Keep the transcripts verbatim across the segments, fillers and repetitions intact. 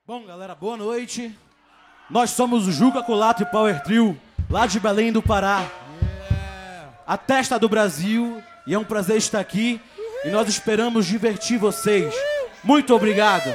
Bom, galera, boa noite. Nós somos o Juca Colato e Power Trio, lá de Belém do Pará. Yeah. A testa do Brasil, e é um prazer estar aqui. E nós esperamos divertir vocês. Muito obrigado.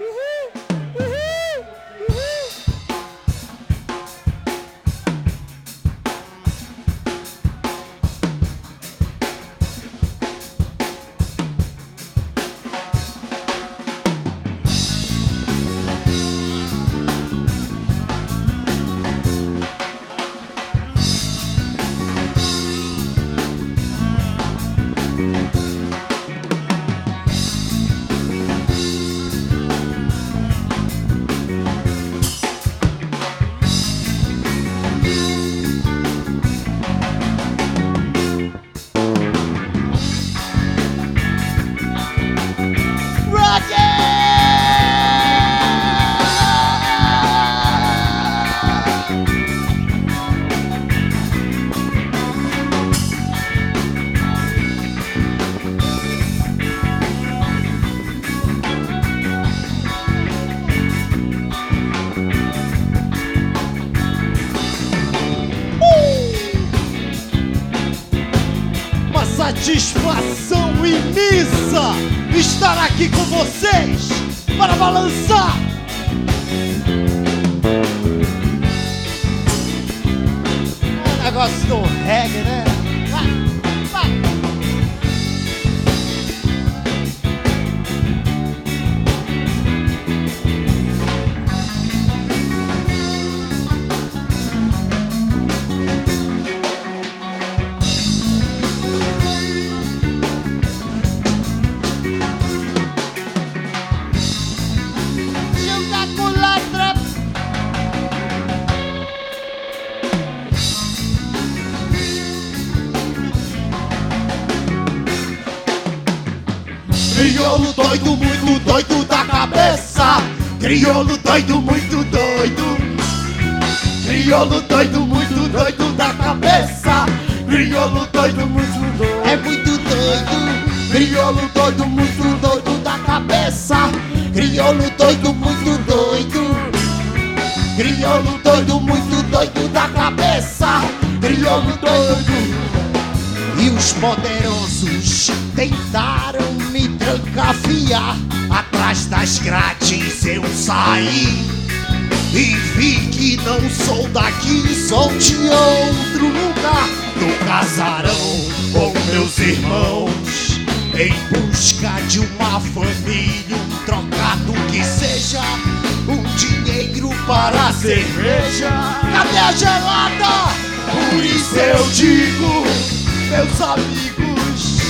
Satisfação imensa estar aqui com vocês para balançar. É um negócio do reggae, né? Vai, vai. Crioulo doido, muito doido da cabeça. Crioulo doido, muito doido. Crioulo doido, muito doido da cabeça. Crioulo doido, muito doido. É muito doido. Crioulo doido, muito doido da cabeça. Crioulo doido, muito doido. Crioulo doido, muito doido da cabeça. Crioulo doido. E os poderosos tentaram me trancafiar. Atrás das grades eu saí e vi que não sou daqui, sou de outro lugar. No casarão com meus irmãos, em busca de uma família, um trocado que seja um dinheiro para a cerveja. Cadê a gelada? Por isso eu digo, meus amigos,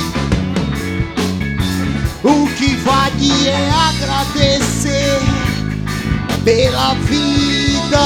o que vale é agradecer pela vida.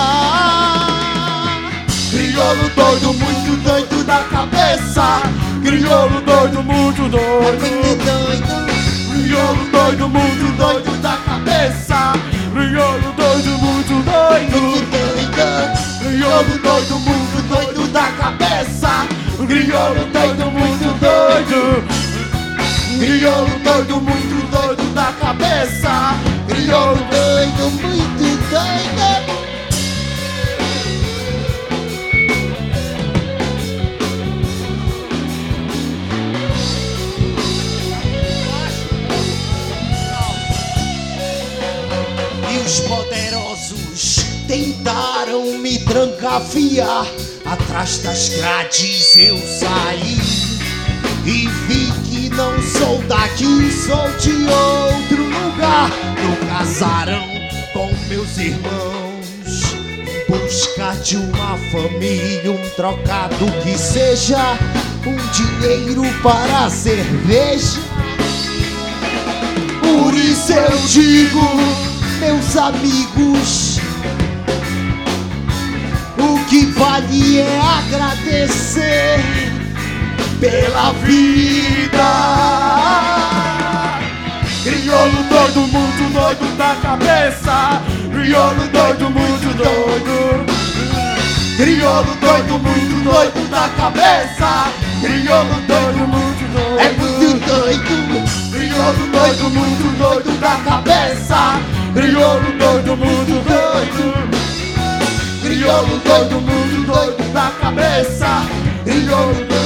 Crioulo doido, muito doido da cabeça. Crioulo doido, muito doido. Muito doido. Crioulo doido, muito doido da cabeça. Crioulo doido, muito doido. Muito doido. Crioulo doido, muito doido da cabeça. Crioulo doido, muito doido. Crioulo doido, muito doido da cabeça. Crioulo doido, muito doido. E os poderosos tentaram me trancafiar. Atrás das grades eu saí e vi que não sou daqui, sou de outro lugar. No casarão com meus irmãos, em busca de uma família, um trocado que seja um dinheiro para a cerveja. Por isso eu digo, meus amigos, o que vale é agradecer pela vida. Crioulo doido, muito doido da cabeça. Crioulo doido, muito doido. Crioulo doido, muito doido da cabeça. Crioulo doido, muito doido. É muito doido. Crioulo doido, muito doido da cabeça. Crioulo doido, muito doido. Crioulo doido, muito doido da cabeça. Crioulo doido.